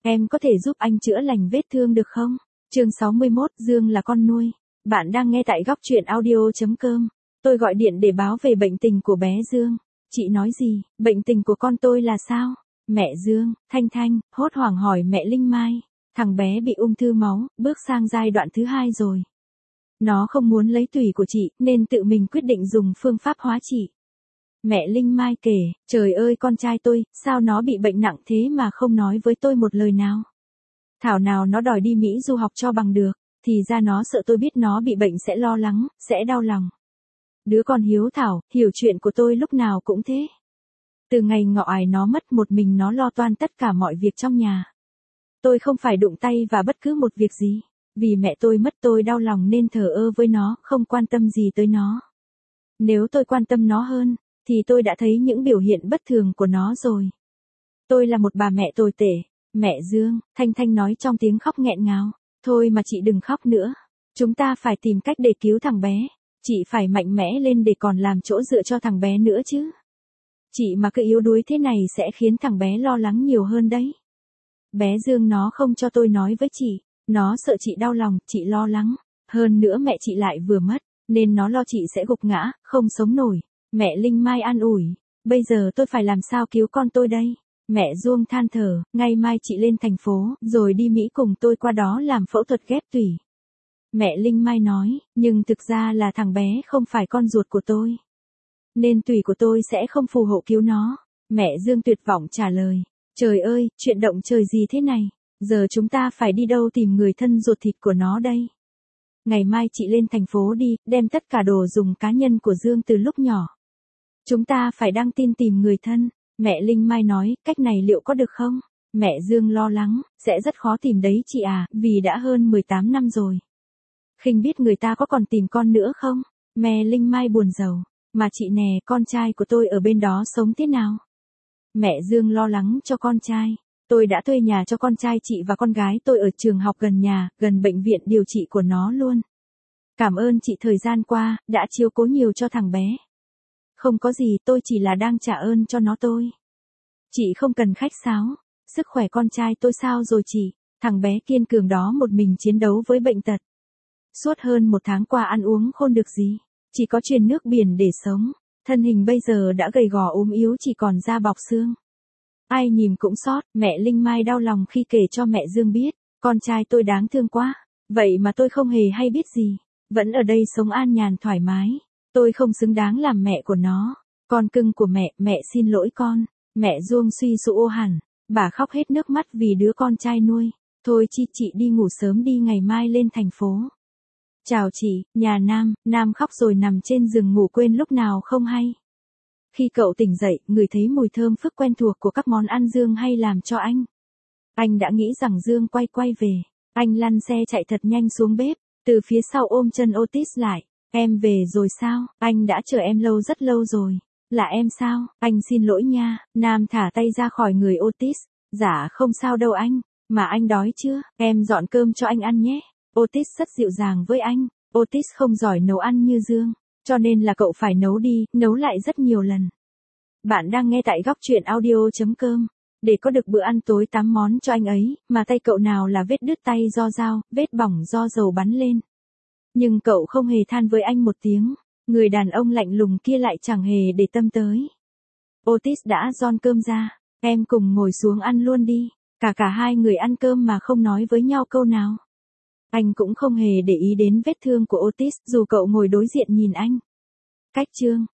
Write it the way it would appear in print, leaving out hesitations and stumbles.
Em có thể giúp anh chữa lành vết thương được không? Chương 61, Dương là con nuôi. Bạn đang nghe tại góc truyện audio.com. Tôi gọi điện để báo về bệnh tình của bé Dương. Chị nói gì? Bệnh tình của con tôi là sao? Mẹ Dương, Thanh Thanh, hốt hoảng hỏi mẹ Linh Mai. Thằng bé bị ung thư máu, bước sang giai đoạn thứ 2 rồi. Nó không muốn lấy tủy của chị, nên tự mình quyết định dùng phương pháp hóa trị. Mẹ Linh Mai kể, trời ơi con trai tôi, sao nó bị bệnh nặng thế mà không nói với tôi một lời nào. Thảo nào nó đòi đi Mỹ du học cho bằng được, thì ra nó sợ tôi biết nó bị bệnh sẽ lo lắng, sẽ đau lòng. Đứa con hiếu thảo, hiểu chuyện của tôi lúc nào cũng thế. Từ ngày Ngọ Ải nó mất một mình nó lo toan tất cả mọi việc trong nhà. Tôi không phải đụng tay vào bất cứ một việc gì. Vì mẹ tôi mất tôi đau lòng nên thờ ơ với nó, không quan tâm gì tới nó. Nếu tôi quan tâm nó hơn, thì tôi đã thấy những biểu hiện bất thường của nó rồi. Tôi là một bà mẹ tồi tệ. Mẹ Dương, Thanh Thanh nói trong tiếng khóc nghẹn ngào. Thôi mà chị đừng khóc nữa. Chúng ta phải tìm cách để cứu thằng bé. Chị phải mạnh mẽ lên để còn làm chỗ dựa cho thằng bé nữa chứ. Chị mà cứ yếu đuối thế này sẽ khiến thằng bé lo lắng nhiều hơn đấy. Bé Dương nó không cho tôi nói với chị. Nó sợ chị đau lòng, chị lo lắng. Hơn nữa mẹ chị lại vừa mất, nên nó lo chị sẽ gục ngã, không sống nổi. Mẹ Linh Mai an ủi. Bây giờ tôi phải làm sao cứu con tôi đây? Mẹ Duông than thở, ngày mai chị lên thành phố, rồi đi Mỹ cùng tôi qua đó làm phẫu thuật ghép tủy. Mẹ Linh Mai nói, nhưng thực ra là thằng bé không phải con ruột của tôi. Nên tủy của tôi sẽ không phù hộ cứu nó. Mẹ Dương tuyệt vọng trả lời. Trời ơi, chuyện động trời gì thế này? Giờ chúng ta phải đi đâu tìm người thân ruột thịt của nó đây? Ngày mai chị lên thành phố đi, đem tất cả đồ dùng cá nhân của Dương từ lúc nhỏ. Chúng ta phải đăng tin tìm người thân. Mẹ Linh Mai nói, cách này liệu có được không? Mẹ Dương lo lắng, sẽ rất khó tìm đấy chị à, vì đã hơn 18 năm rồi. Khinh biết người ta có còn tìm con nữa không? Mẹ Linh Mai buồn rầu. Mà chị nè, con trai của tôi ở bên đó sống thế nào? Mẹ Dương lo lắng cho con trai. Tôi đã thuê nhà cho con trai chị và con gái tôi ở trường học gần nhà, gần bệnh viện điều trị của nó luôn. Cảm ơn chị thời gian qua, đã chiếu cố nhiều cho thằng bé. Không có gì, tôi chỉ là đang trả ơn cho nó tôi. Chị không cần khách sáo. Sức khỏe con trai tôi sao rồi chị? Thằng bé kiên cường đó một mình chiến đấu với bệnh tật. Suốt hơn 1 tháng qua ăn uống không được gì. Chỉ có truyền nước biển để sống. Thân hình bây giờ đã gầy gò ốm yếu chỉ còn da bọc xương. Ai nhìn cũng xót, mẹ Linh Mai đau lòng khi kể cho mẹ Dương biết. Con trai tôi đáng thương quá. Vậy mà tôi không hề hay biết gì. Vẫn ở đây sống an nhàn thoải mái. Tôi không xứng đáng làm mẹ của nó. Con cưng của mẹ, mẹ xin lỗi con. Mẹ Duông suy sụp hẳn. Bà khóc hết nước mắt vì đứa con trai nuôi. Thôi chị đi ngủ sớm đi ngày mai lên thành phố. Chào chị, nhà Nam khóc rồi nằm trên giường ngủ quên lúc nào không hay. Khi cậu tỉnh dậy, ngửi thấy mùi thơm phức quen thuộc của các món ăn Dương hay làm cho anh. Anh đã nghĩ rằng Dương quay về. Anh lăn xe chạy thật nhanh xuống bếp, từ phía sau ôm chân Otis lại. Em về rồi sao? Anh đã chờ em rất lâu rồi. Là em sao? Anh xin lỗi nha. Nam thả tay ra khỏi người Otis. Dạ không sao đâu anh. Mà anh đói chưa? Em dọn cơm cho anh ăn nhé. Otis rất dịu dàng với anh. Otis không giỏi nấu ăn như Dương. Cho nên là cậu phải nấu đi, nấu lại rất nhiều lần. Bạn đang nghe tại góc truyện audio.com. Để có được bữa ăn tối 8 món cho anh ấy, mà tay cậu nào là vết đứt tay do dao, vết bỏng do dầu bắn lên. Nhưng cậu không hề than với anh một tiếng. Người đàn ông lạnh lùng kia lại chẳng hề để tâm tới. Otis đã dọn cơm ra. Em cùng ngồi xuống ăn luôn đi. Cả hai người ăn cơm mà không nói với nhau câu nào. Anh cũng không hề để ý đến vết thương của Otis, dù cậu ngồi đối diện nhìn anh. Cách chương